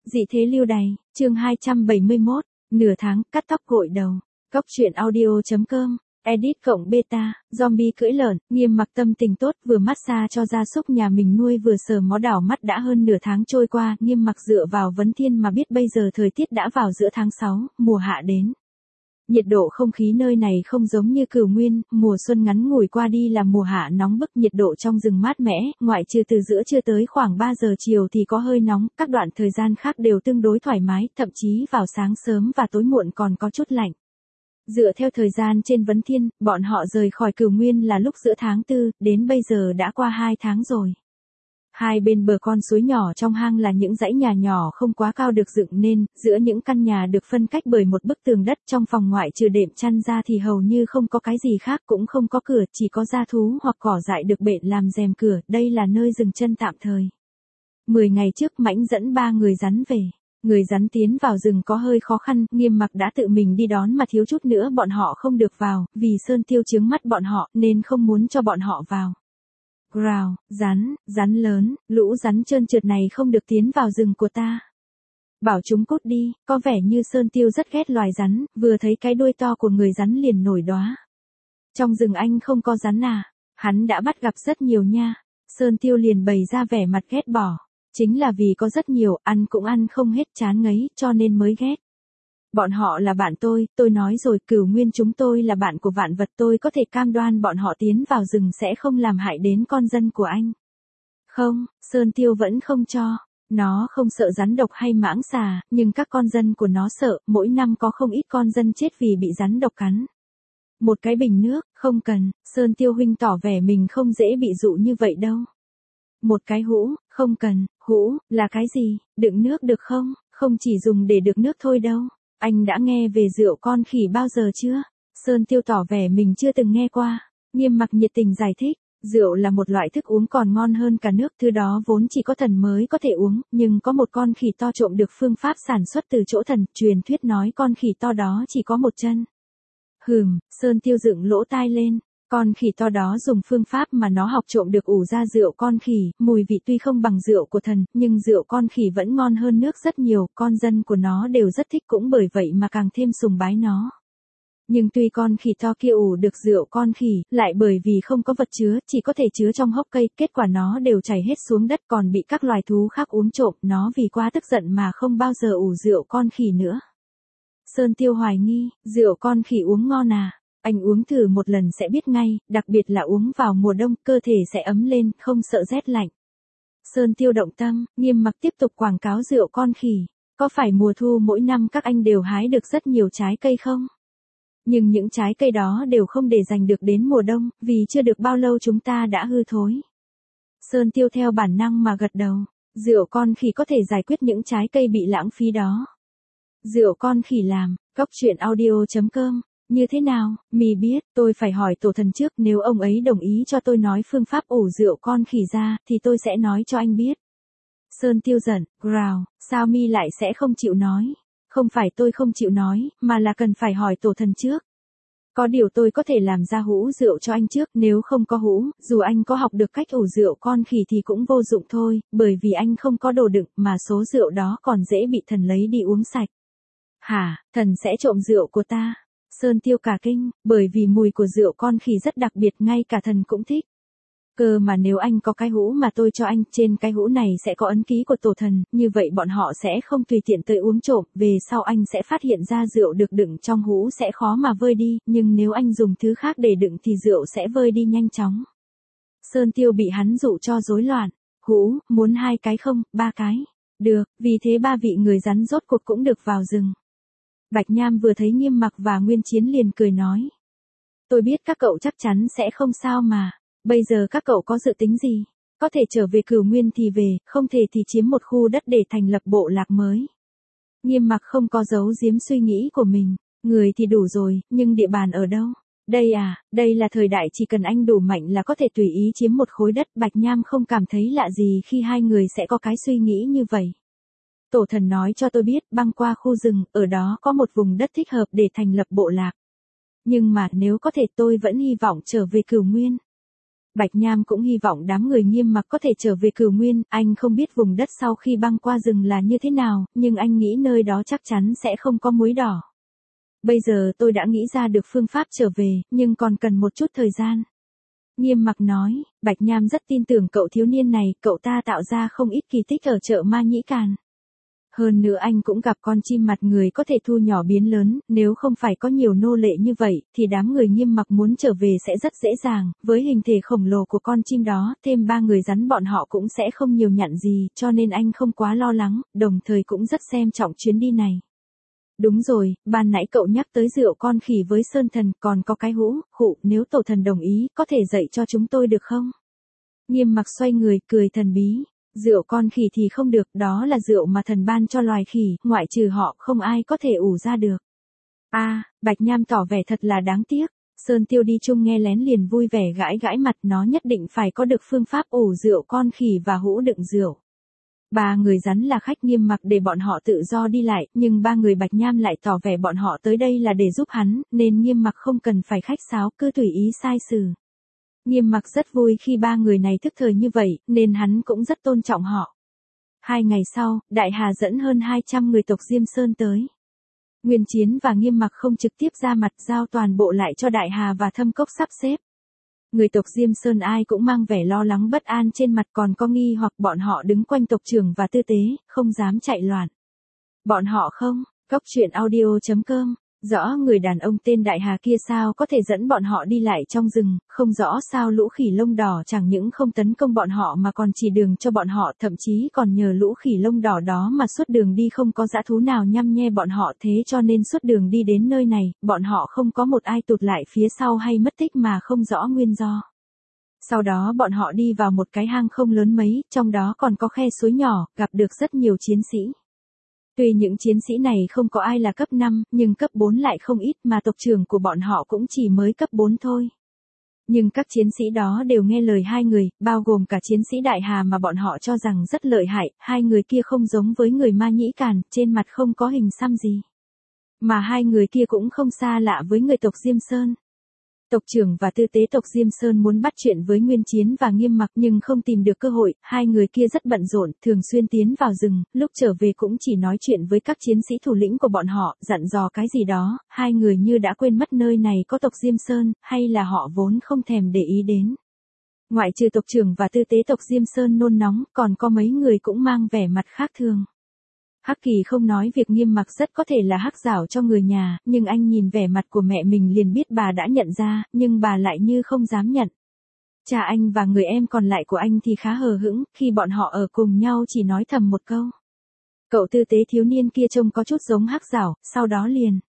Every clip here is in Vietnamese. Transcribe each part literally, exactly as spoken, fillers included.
Dị thế lưu đày, chương hai trăm bảy mươi mốt, nửa tháng, cắt tóc gội đầu. Góc truyện audio chấm com, edit cộng beta, zombie cưỡi lợn, Nghiêm Mặc tâm tình tốt, vừa massage cho gia súc nhà mình nuôi vừa sờ mó đảo mắt. Đã hơn nửa tháng trôi qua, Nghiêm Mặc dựa vào vấn thiên mà biết bây giờ thời tiết đã vào giữa tháng sáu, mùa hạ đến. Nhiệt độ không khí nơi này không giống như Cửu Nguyên, mùa xuân ngắn ngủi qua đi là mùa hạ nóng bức. Nhiệt độ trong rừng mát mẻ, ngoại trừ từ giữa trưa tới khoảng ba giờ chiều thì có hơi nóng, các đoạn thời gian khác đều tương đối thoải mái, thậm chí vào sáng sớm và tối muộn còn có chút lạnh. Dựa theo thời gian trên vấn thiên, bọn họ rời khỏi Cửu Nguyên là lúc giữa tháng tư, đến bây giờ đã qua hai tháng rồi. Hai bên bờ con suối nhỏ trong hang là những dãy nhà nhỏ không quá cao được dựng nên, giữa những căn nhà được phân cách bởi một bức tường đất. Trong phòng ngoại trừ đệm chăn ra thì hầu như không có cái gì khác, cũng không có cửa, chỉ có gia thú hoặc cỏ dại được bện làm rèm cửa. Đây là nơi dừng chân tạm thời. Mười ngày trước Mãnh dẫn ba người rắn về. Người rắn tiến vào rừng có hơi khó khăn, Nghiêm Mặc đã tự mình đi đón mà thiếu chút nữa bọn họ không được vào, vì Sơn Tiêu chướng mắt bọn họ nên không muốn cho bọn họ vào. Rào, rắn, rắn lớn, lũ rắn trơn trượt này không được tiến vào rừng của ta. Bảo chúng cút đi, có vẻ như Sơn Tiêu rất ghét loài rắn, vừa thấy cái đuôi to của người rắn liền nổi đóa. Trong rừng anh không có rắn à? Hắn đã bắt gặp rất nhiều nha. Sơn Tiêu liền bày ra vẻ mặt ghét bỏ. Chính là vì có rất nhiều, ăn cũng ăn không hết, chán ngấy, cho nên mới ghét. Bọn họ là bạn tôi, tôi nói rồi, Cửu Nguyên chúng tôi là bạn của vạn vật, tôi có thể cam đoan bọn họ tiến vào rừng sẽ không làm hại đến con dân của anh. Không, Sơn Tiêu vẫn không cho. Nó không sợ rắn độc hay mãng xà, nhưng các con dân của nó sợ, mỗi năm có không ít con dân chết vì bị rắn độc cắn. Một cái bình nước, không cần, Sơn Tiêu huynh tỏ vẻ mình không dễ bị dụ như vậy đâu. Một cái hũ, không cần, hũ, là cái gì, đựng nước được không, không chỉ dùng để đựng nước thôi đâu. Anh đã nghe về rượu con khỉ bao giờ chưa? Sơn Tiêu tỏ vẻ mình chưa từng nghe qua. Nghiêm Mặc nhiệt tình giải thích, rượu là một loại thức uống còn ngon hơn cả nước, thứ đó vốn chỉ có thần mới có thể uống, nhưng có một con khỉ to trộm được phương pháp sản xuất từ chỗ thần, truyền thuyết nói con khỉ to đó chỉ có một chân. Hừm, Sơn Tiêu dựng lỗ tai lên. Con khỉ to đó dùng phương pháp mà nó học trộm được ủ ra rượu con khỉ, mùi vị tuy không bằng rượu của thần, nhưng rượu con khỉ vẫn ngon hơn nước rất nhiều, con dân của nó đều rất thích, cũng bởi vậy mà càng thêm sùng bái nó. Nhưng tuy con khỉ to kia ủ được rượu con khỉ, lại bởi vì không có vật chứa, chỉ có thể chứa trong hốc cây, kết quả nó đều chảy hết xuống đất, còn bị các loài thú khác uống trộm, nó vì quá tức giận mà không bao giờ ủ rượu con khỉ nữa. Sơn Tiêu hoài nghi, rượu con khỉ uống ngon à? Anh uống thử một lần sẽ biết ngay, đặc biệt là uống vào mùa đông, cơ thể sẽ ấm lên, không sợ rét lạnh. Sơn Tiêu động tâm, Nghiêm Mặc tiếp tục quảng cáo rượu con khỉ. Có phải mùa thu mỗi năm các anh đều hái được rất nhiều trái cây không? Nhưng những trái cây đó đều không để dành được đến mùa đông, vì chưa được bao lâu chúng ta đã hư thối. Sơn Tiêu theo bản năng mà gật đầu. Rượu con khỉ có thể giải quyết những trái cây bị lãng phí đó. Rượu con khỉ làm, góc truyện audio chấm com. Như thế nào, mì biết, tôi phải hỏi tổ thần trước, nếu ông ấy đồng ý cho tôi nói phương pháp ủ rượu con khỉ ra, thì tôi sẽ nói cho anh biết. Sơn Tiêu giận, rào, sao mi lại sẽ không chịu nói? Không phải tôi không chịu nói, mà là cần phải hỏi tổ thần trước. Có điều tôi có thể làm ra hũ rượu cho anh trước, nếu không có hũ, dù anh có học được cách ủ rượu con khỉ thì cũng vô dụng thôi, bởi vì anh không có đồ đựng, mà số rượu đó còn dễ bị thần lấy đi uống sạch. Hả, thần sẽ trộm rượu của ta? Sơn Tiêu cả kinh, bởi vì mùi của rượu con khỉ rất đặc biệt, ngay cả thần cũng thích. Cơ mà nếu anh có cái hũ mà tôi cho anh, trên cái hũ này sẽ có ấn ký của tổ thần, như vậy bọn họ sẽ không tùy tiện tới uống trộm, về sau anh sẽ phát hiện ra rượu được đựng trong hũ sẽ khó mà vơi đi, nhưng nếu anh dùng thứ khác để đựng thì rượu sẽ vơi đi nhanh chóng. Sơn Tiêu bị hắn dụ cho rối loạn. Hũ, muốn hai cái không, ba cái. Được, vì thế ba vị người rắn rốt cuộc cũng được vào rừng. Bạch Nham vừa thấy Nghiêm Mặc và Nguyên Chiến liền cười nói. Tôi biết các cậu chắc chắn sẽ không sao mà. Bây giờ các cậu có dự tính gì? Có thể trở về Cửu Nguyên thì về, không thể thì chiếm một khu đất để thành lập bộ lạc mới. Nghiêm Mặc không có giấu giếm suy nghĩ của mình. Người thì đủ rồi, nhưng địa bàn ở đâu? Đây à, đây là thời đại chỉ cần anh đủ mạnh là có thể tùy ý chiếm một khối đất. Bạch Nham không cảm thấy lạ gì khi hai người sẽ có cái suy nghĩ như vậy. Tổ thần nói cho tôi biết, băng qua khu rừng, ở đó có một vùng đất thích hợp để thành lập bộ lạc. Nhưng mà nếu có thể tôi vẫn hy vọng trở về Cửu Nguyên. Bạch Nham cũng hy vọng đám người Nghiêm Mặc có thể trở về Cửu Nguyên, anh không biết vùng đất sau khi băng qua rừng là như thế nào, nhưng anh nghĩ nơi đó chắc chắn sẽ không có muối đỏ. Bây giờ tôi đã nghĩ ra được phương pháp trở về, nhưng còn cần một chút thời gian. Nghiêm Mặc nói, Bạch Nham rất tin tưởng cậu thiếu niên này, cậu ta tạo ra không ít kỳ tích ở chợ Ma Nhĩ Càn. Hơn nữa anh cũng gặp con chim mặt người có thể thu nhỏ biến lớn, nếu không phải có nhiều nô lệ như vậy, thì đám người Nghiêm Mặc muốn trở về sẽ rất dễ dàng, với hình thể khổng lồ của con chim đó, thêm ba người rắn bọn họ cũng sẽ không nhiều nhặn gì, cho nên anh không quá lo lắng, đồng thời cũng rất xem trọng chuyến đi này. Đúng rồi, ban nãy cậu nhắc tới rượu con khỉ với Sơn Thần, còn có cái hũ, khụ, nếu tổ thần đồng ý, có thể dạy cho chúng tôi được không? Nghiêm Mặc xoay người, cười thần bí. Rượu con khỉ thì không được, đó là rượu mà thần ban cho loài khỉ, ngoại trừ họ không ai có thể ủ ra được. A, à, Bạch Nham tỏ vẻ thật là đáng tiếc. Sơn Tiêu đi chung nghe lén liền vui vẻ gãi gãi mặt, nó nhất định phải có được phương pháp ủ rượu con khỉ và hũ đựng rượu. Ba người rắn là khách Nghiêm Mặc để bọn họ tự do đi lại, nhưng ba người Bạch Nham lại tỏ vẻ bọn họ tới đây là để giúp hắn, nên Nghiêm Mặc không cần phải khách sáo, cứ tùy ý sai xử. Nghiêm Mặc rất vui khi ba người này thức thời như vậy, nên hắn cũng rất tôn trọng họ. Hai ngày sau, Đại Hà dẫn hơn hai trăm người tộc Diêm Sơn tới. Nguyên Chiến và Nghiêm Mặc không trực tiếp ra mặt, giao toàn bộ lại cho Đại Hà và Thâm Cốc sắp xếp. Người tộc Diêm Sơn ai cũng mang vẻ lo lắng bất an trên mặt, còn có nghi hoặc bọn họ đứng quanh tộc trưởng và tư tế, không dám chạy loạn. Bọn họ không, Cốc truyện audio chấm com. Rõ người đàn ông tên Đại Hà kia sao có thể dẫn bọn họ đi lại trong rừng, không rõ sao lũ khỉ lông đỏ chẳng những không tấn công bọn họ mà còn chỉ đường cho bọn họ, thậm chí còn nhờ lũ khỉ lông đỏ đó mà suốt đường đi không có dã thú nào nhăm nhe bọn họ, thế cho nên suốt đường đi đến nơi này, bọn họ không có một ai tụt lại phía sau hay mất tích mà không rõ nguyên do. Sau đó bọn họ đi vào một cái hang không lớn mấy, trong đó còn có khe suối nhỏ, gặp được rất nhiều chiến sĩ. Tuy những chiến sĩ này không có ai là cấp năm, nhưng cấp bốn lại không ít mà tộc trưởng của bọn họ cũng chỉ mới cấp bốn thôi. Nhưng các chiến sĩ đó đều nghe lời hai người, bao gồm cả chiến sĩ Đại Hà mà bọn họ cho rằng rất lợi hại, hai người kia không giống với người Ma Nhĩ Càn, trên mặt không có hình xăm gì. Mà hai người kia cũng không xa lạ với người tộc Diêm Sơn. Tộc trưởng và tư tế tộc Diêm Sơn muốn bắt chuyện với Nguyên Chiến và Nghiêm Mặc nhưng không tìm được cơ hội, hai người kia rất bận rộn, thường xuyên tiến vào rừng, lúc trở về cũng chỉ nói chuyện với các chiến sĩ thủ lĩnh của bọn họ, dặn dò cái gì đó, hai người như đã quên mất nơi này có tộc Diêm Sơn, hay là họ vốn không thèm để ý đến. Ngoại trừ tộc trưởng và tư tế tộc Diêm Sơn nôn nóng, còn có mấy người cũng mang vẻ mặt khác thường. Hắc Kỳ không nói việc Nghiêm Mặc rất có thể là hắc giảo cho người nhà, nhưng anh nhìn vẻ mặt của mẹ mình liền biết bà đã nhận ra, nhưng bà lại như không dám nhận. Cha anh và người em còn lại của anh thì khá hờ hững, khi bọn họ ở cùng nhau chỉ nói thầm một câu. Cậu tư tế thiếu niên kia trông có chút giống hắc giảo, sau đó liền.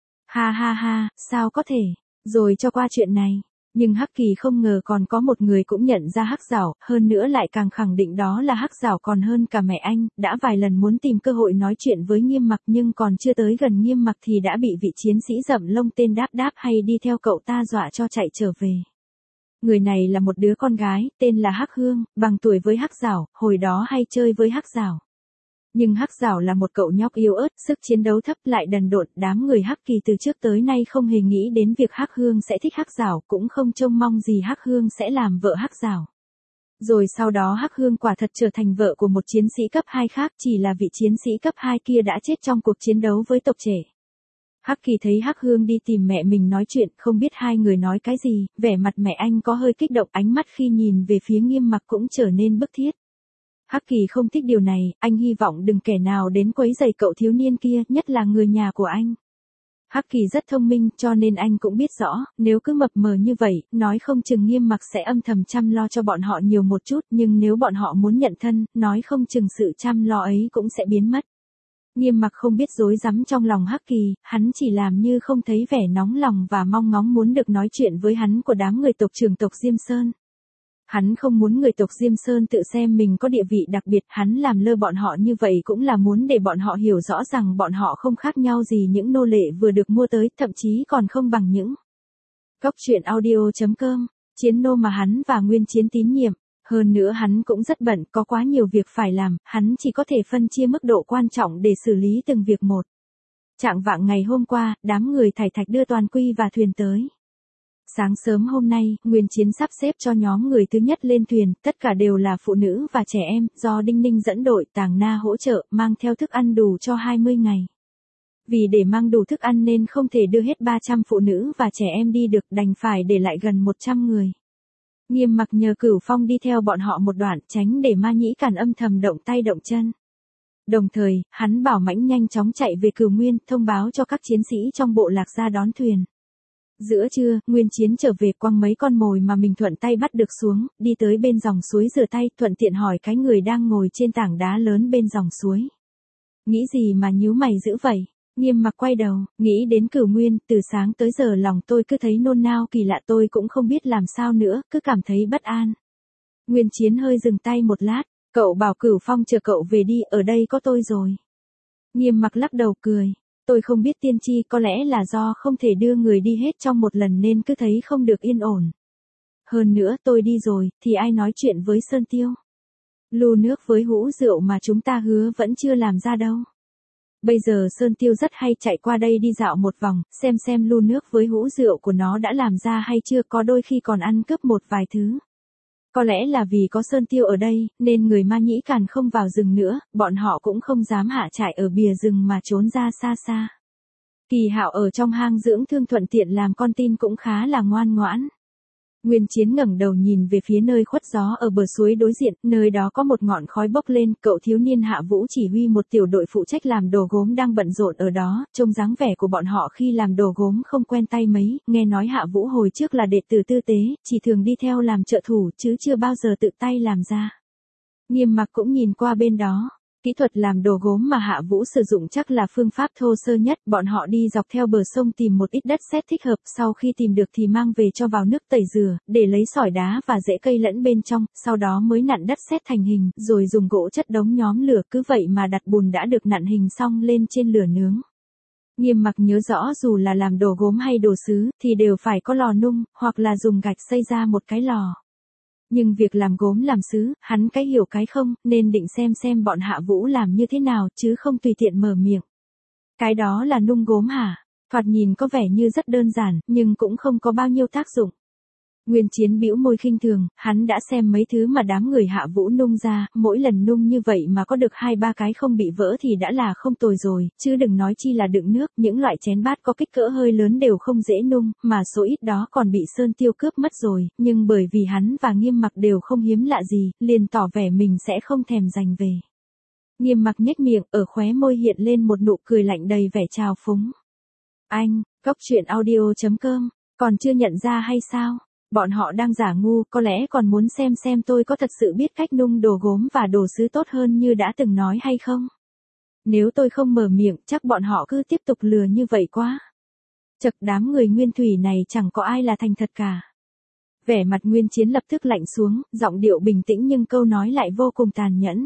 Ha ha ha, sao có thể, rồi cho qua chuyện này. Nhưng Hắc Kỳ không ngờ còn có một người cũng nhận ra hắc giảo, hơn nữa lại càng khẳng định đó là hắc giảo còn hơn cả mẹ anh, đã vài lần muốn tìm cơ hội nói chuyện với Nghiêm Mặc nhưng còn chưa tới gần Nghiêm Mặc thì đã bị vị chiến sĩ rậm lông tên Đáp Đáp hay đi theo cậu ta dọa cho chạy trở về. Người này là một đứa con gái, tên là Hắc Hương, bằng tuổi với hắc giảo, hồi đó hay chơi với hắc giảo. Nhưng hắc giảo là một cậu nhóc yếu ớt, sức chiến đấu thấp lại đần độn, đám người Hắc Kỳ từ trước tới nay không hề nghĩ đến việc Hắc Hương sẽ thích hắc giảo, cũng không trông mong gì Hắc Hương sẽ làm vợ hắc giảo. Rồi sau đó Hắc Hương quả thật trở thành vợ của một chiến sĩ cấp hai khác, chỉ là vị chiến sĩ cấp hai kia đã chết trong cuộc chiến đấu với tộc trẻ. Hắc Kỳ thấy Hắc Hương đi tìm mẹ mình nói chuyện, không biết hai người nói cái gì, vẻ mặt mẹ anh có hơi kích động, ánh mắt khi nhìn về phía Nghiêm Mặc cũng trở nên bức thiết. Hắc Kỳ không thích điều này, anh hy vọng đừng kẻ nào đến quấy rầy cậu thiếu niên kia, nhất là người nhà của anh. Hắc Kỳ rất thông minh, cho nên anh cũng biết rõ, nếu cứ mập mờ như vậy, nói không chừng Nghiêm Mặc sẽ âm thầm chăm lo cho bọn họ nhiều một chút, nhưng nếu bọn họ muốn nhận thân, nói không chừng sự chăm lo ấy cũng sẽ biến mất. Nghiêm Mặc không biết rối rắm trong lòng Hắc Kỳ, hắn chỉ làm như không thấy vẻ nóng lòng và mong ngóng muốn được nói chuyện với hắn của đám người tộc trưởng tộc Diêm Sơn. Hắn không muốn người tộc Diêm Sơn tự xem mình có địa vị đặc biệt, hắn làm lơ bọn họ như vậy cũng là muốn để bọn họ hiểu rõ rằng bọn họ không khác nhau gì những nô lệ vừa được mua tới, thậm chí còn không bằng những. Cốc truyện audio chấm com, chiến nô mà hắn và Nguyên Chiến tín nhiệm, hơn nữa hắn cũng rất bận, có quá nhiều việc phải làm, hắn chỉ có thể phân chia mức độ quan trọng để xử lý từng việc một. Trạng vạng ngày hôm qua, đám người Thải Thạch đưa toàn quy và thuyền tới. Sáng sớm hôm nay, Nguyên Chiến sắp xếp cho nhóm người thứ nhất lên thuyền, tất cả đều là phụ nữ và trẻ em, do Đinh Ninh dẫn đội, Tàng Na hỗ trợ, mang theo thức ăn đủ cho hai mươi ngày. Vì để mang đủ thức ăn nên không thể đưa hết ba trăm phụ nữ và trẻ em đi được, đành phải để lại gần một trăm người. Nghiêm Mặc nhờ Cửu Phong đi theo bọn họ một đoạn, tránh để Ma Nhĩ Càn âm thầm động tay động chân. Đồng thời, hắn bảo Mãnh nhanh chóng chạy về Cửu Nguyên, thông báo cho các chiến sĩ trong bộ lạc ra đón thuyền. Giữa trưa, Nguyên Chiến trở về quăng mấy con mồi mà mình thuận tay bắt được xuống, đi tới bên dòng suối rửa tay, thuận tiện hỏi cái người đang ngồi trên tảng đá lớn bên dòng suối. Nghĩ gì mà nhíu mày dữ vậy? Nghiêm Mặc quay đầu, nghĩ đến Cửu Nguyên, từ sáng tới giờ lòng tôi cứ thấy nôn nao kỳ lạ, tôi cũng không biết làm sao nữa, cứ cảm thấy bất an. Nguyên Chiến hơi dừng tay một lát, cậu bảo Cửu Phong chờ cậu về đi, ở đây có tôi rồi. Nghiêm Mặc lắc đầu cười, tôi không biết tiên tri, có lẽ là do không thể đưa người đi hết trong một lần nên cứ thấy không được yên ổn. Hơn nữa tôi đi rồi, thì ai nói chuyện với Sơn Tiêu? Lu nước với hũ rượu mà chúng ta hứa vẫn chưa làm ra đâu. Bây giờ Sơn Tiêu rất hay chạy qua đây đi dạo một vòng, xem xem lu nước với hũ rượu của nó đã làm ra hay chưa, có đôi khi còn ăn cướp một vài thứ. Có lẽ là vì có Sơn Tiêu ở đây, nên người Ma Nhĩ Càn không vào rừng nữa, bọn họ cũng không dám hạ trại ở bìa rừng mà trốn ra xa xa. Kỳ Hạo ở trong hang dưỡng thương thuận tiện làm con tin cũng khá là ngoan ngoãn. Nguyên Chiến ngẩng đầu nhìn về phía nơi khuất gió ở bờ suối đối diện, nơi đó có một ngọn khói bốc lên, cậu thiếu niên Hạ Vũ chỉ huy một tiểu đội phụ trách làm đồ gốm đang bận rộn ở đó, trông dáng vẻ của bọn họ khi làm đồ gốm không quen tay mấy, nghe nói Hạ Vũ hồi trước là đệ tử tư tế, chỉ thường đi theo làm trợ thủ chứ chưa bao giờ tự tay làm ra. Nghiêm Mặc cũng nhìn qua bên đó. Kỹ thuật làm đồ gốm mà Hạ Vũ sử dụng chắc là phương pháp thô sơ nhất, bọn họ đi dọc theo bờ sông tìm một ít đất sét thích hợp, sau khi tìm được thì mang về cho vào nước tẩy rửa, để lấy sỏi đá và rễ cây lẫn bên trong, sau đó mới nặn đất sét thành hình, rồi dùng gỗ chất đống nhóm lửa, cứ vậy mà đặt bùn đã được nặn hình xong lên trên lửa nướng. Nghiêm Mặc nhớ rõ dù là làm đồ gốm hay đồ sứ, thì đều phải có lò nung, hoặc là dùng gạch xây ra một cái lò. Nhưng việc làm gốm làm sứ, hắn cái hiểu cái không, nên định xem xem bọn Hạ Vũ làm như thế nào, chứ không tùy tiện mở miệng. Cái đó là nung gốm hả? Thoạt nhìn có vẻ như rất đơn giản, nhưng cũng không có bao nhiêu tác dụng. Nguyên Chiến bĩu môi khinh thường, hắn đã xem mấy thứ mà đám người Hạ Vũ nung ra, mỗi lần nung như vậy mà có được hai ba cái không bị vỡ thì đã là không tồi rồi, chứ đừng nói chi là đựng nước, những loại chén bát có kích cỡ hơi lớn đều không dễ nung, mà số ít đó còn bị Sơn Tiêu cướp mất rồi, nhưng bởi vì hắn và Nghiêm Mặc đều không hiếm lạ gì, liền tỏ vẻ mình sẽ không thèm giành về. Nghiêm Mặc nhếch miệng, ở khóe môi hiện lên một nụ cười lạnh đầy vẻ trào phúng. Anh, Cốc Truyện Audio chấm com, còn chưa nhận ra hay sao? Bọn họ đang giả ngu, có lẽ còn muốn xem xem tôi có thật sự biết cách nung đồ gốm và đồ sứ tốt hơn như đã từng nói hay không. Nếu tôi không mở miệng, chắc bọn họ cứ tiếp tục lừa như vậy quá. Chật, đám người Nguyên Thủy này chẳng có ai là thành thật cả. Vẻ mặt Nguyên Chiến lập tức lạnh xuống, giọng điệu bình tĩnh nhưng câu nói lại vô cùng tàn nhẫn.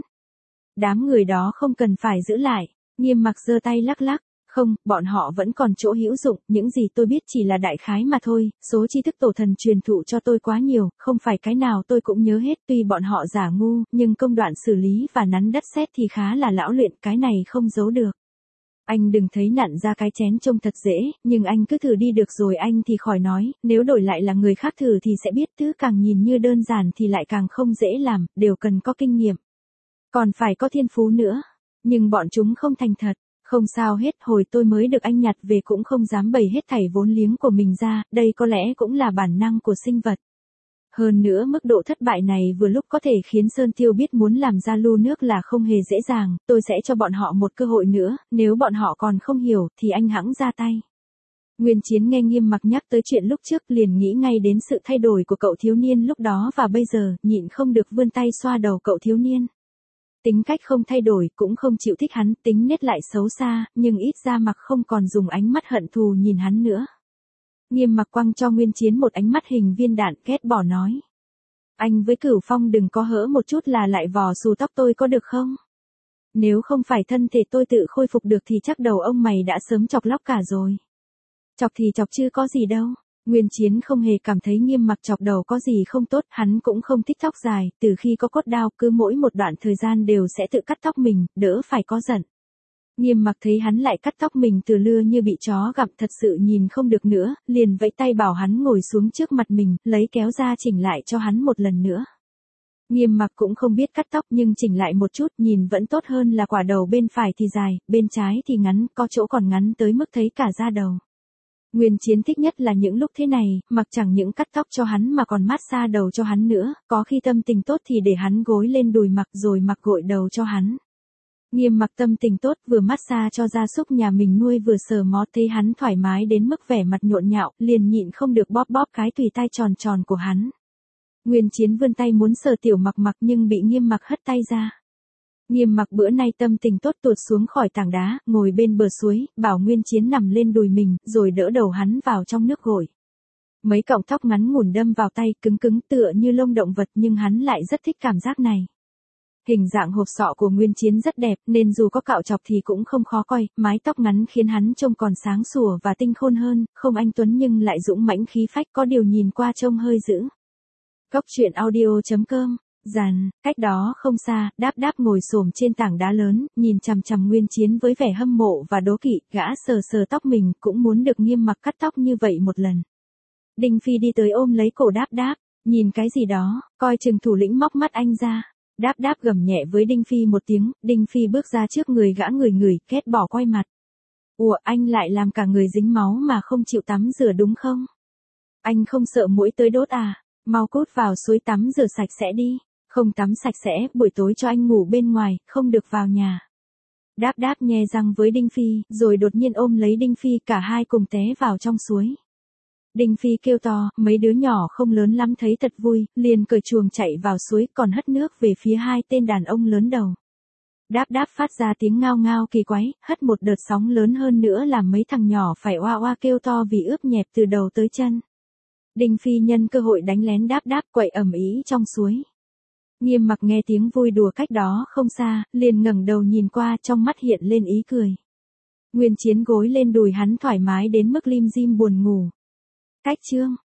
Đám người đó không cần phải giữ lại. Nghiêm Mặc giơ tay lắc lắc. Không, bọn họ vẫn còn chỗ hữu dụng, những gì tôi biết chỉ là đại khái mà thôi, số tri thức tổ thần truyền thụ cho tôi quá nhiều, không phải cái nào tôi cũng nhớ hết, tuy bọn họ giả ngu, nhưng công đoạn xử lý và nắn đất sét thì khá là lão luyện, cái này không giấu được. Anh đừng thấy nặn ra cái chén trông thật dễ, nhưng anh cứ thử đi được rồi anh thì khỏi nói, nếu đổi lại là người khác thử thì sẽ biết thứ càng nhìn như đơn giản thì lại càng không dễ làm, đều cần có kinh nghiệm. Còn phải có thiên phú nữa, nhưng bọn chúng không thành thật. Không sao hết, hồi tôi mới được anh nhặt về cũng không dám bày hết thảy vốn liếng của mình ra, đây có lẽ cũng là bản năng của sinh vật. Hơn nữa mức độ thất bại này vừa lúc có thể khiến Sơn Tiêu biết muốn làm ra lu nước là không hề dễ dàng, tôi sẽ cho bọn họ một cơ hội nữa, nếu bọn họ còn không hiểu thì anh hẵng ra tay. Nguyên Chiến nghe Nghiêm Mặc nhắc tới chuyện lúc trước liền nghĩ ngay đến sự thay đổi của cậu thiếu niên lúc đó và bây giờ, nhịn không được vươn tay xoa đầu cậu thiếu niên. Tính cách không thay đổi, cũng không chịu thích hắn, tính nết lại xấu xa, nhưng ít ra Mặc không còn dùng ánh mắt hận thù nhìn hắn nữa. Nghiêm Mặc quăng cho Nguyên Chiến một ánh mắt hình viên đạn, ghét bỏ nói. Anh với Cửu Phong đừng có hỡ một chút là lại vò xù tóc tôi có được không? Nếu không phải thân thể tôi tự khôi phục được thì chắc đầu ông mày đã sớm chọc lóc cả rồi. Chọc thì chọc chứ có gì đâu. Nguyên Chiến không hề cảm thấy Nghiêm Mặc chọc đầu có gì không tốt, hắn cũng không thích tóc dài, từ khi có cốt đao cứ mỗi một đoạn thời gian đều sẽ tự cắt tóc mình, đỡ phải có giận. Nghiêm mặc thấy hắn lại cắt tóc mình từ lưa như bị chó gặm, thật sự nhìn không được nữa, liền vẫy tay bảo hắn ngồi xuống trước mặt mình, lấy kéo ra chỉnh lại cho hắn một lần nữa. Nghiêm mặc cũng không biết cắt tóc nhưng chỉnh lại một chút nhìn vẫn tốt hơn là quả đầu bên phải thì dài, bên trái thì ngắn, có chỗ còn ngắn tới mức thấy cả da đầu. Nguyên Chiến thích nhất là những lúc thế này, mặc chẳng những cắt tóc cho hắn mà còn massage đầu cho hắn nữa, có khi tâm tình tốt thì để hắn gối lên đùi mặc rồi mặc gội đầu cho hắn. Nghiêm mặc tâm tình tốt, vừa massage cho gia súc nhà mình nuôi vừa sờ mó, thấy hắn thoải mái đến mức vẻ mặt nhộn nhạo, liền nhịn không được bóp bóp cái tùy tai tròn tròn của hắn. Nguyên Chiến vươn tay muốn sờ tiểu mặc mặc nhưng bị Nghiêm mặc hất tay ra. Nghiêm mặc bữa nay tâm tình tốt tuột xuống khỏi tảng đá, ngồi bên bờ suối, bảo Nguyên Chiến nằm lên đùi mình, rồi đỡ đầu hắn vào trong nước gội. Mấy cọng tóc ngắn ngủn đâm vào tay, cứng cứng tựa như lông động vật nhưng hắn lại rất thích cảm giác này. Hình dạng hộp sọ của Nguyên Chiến rất đẹp nên dù có cạo chọc thì cũng không khó coi, mái tóc ngắn khiến hắn trông còn sáng sủa và tinh khôn hơn, không anh tuấn nhưng lại dũng mãnh khí phách, có điều nhìn qua trông hơi dữ. Cốc truyện audio chấm com. Dàn, cách đó không xa, Đáp Đáp ngồi xổm trên tảng đá lớn, nhìn chằm chằm Nguyên Chiến với vẻ hâm mộ và đố kỵ, gã sờ sờ tóc mình, cũng muốn được Nghiêm mặc cắt tóc như vậy một lần. Đinh Phi đi tới ôm lấy cổ Đáp Đáp, nhìn cái gì đó, coi chừng thủ lĩnh móc mắt anh ra. Đáp Đáp gầm nhẹ với Đinh Phi một tiếng, Đinh Phi bước ra trước người gã, người ngửi, ghét bỏ quay mặt. Ủa, anh lại làm cả người dính máu mà không chịu tắm rửa đúng không? Anh không sợ muỗi tới đốt à? Mau cút vào suối tắm rửa sạch sẽ đi. Không tắm sạch sẽ, buổi tối cho anh ngủ bên ngoài, không được vào nhà. Đáp Đáp nhe răng với Đinh Phi, rồi đột nhiên ôm lấy Đinh Phi, cả hai cùng té vào trong suối. Đinh Phi kêu to, mấy đứa nhỏ không lớn lắm thấy thật vui, liền cởi chuồng chạy vào suối, còn hất nước về phía hai tên đàn ông lớn đầu. Đáp Đáp phát ra tiếng ngao ngao kỳ quái, hất một đợt sóng lớn hơn nữa làm mấy thằng nhỏ phải oa oa kêu to vì ướt nhẹp từ đầu tới chân. Đinh Phi nhân cơ hội đánh lén Đáp Đáp, quậy ầm ĩ trong suối. Nghiêm mặc nghe tiếng vui đùa cách đó không xa, liền ngẩng đầu nhìn qua, trong mắt hiện lên ý cười. Nguyên Chiến gối lên đùi hắn thoải mái đến mức lim dim buồn ngủ. Cách chương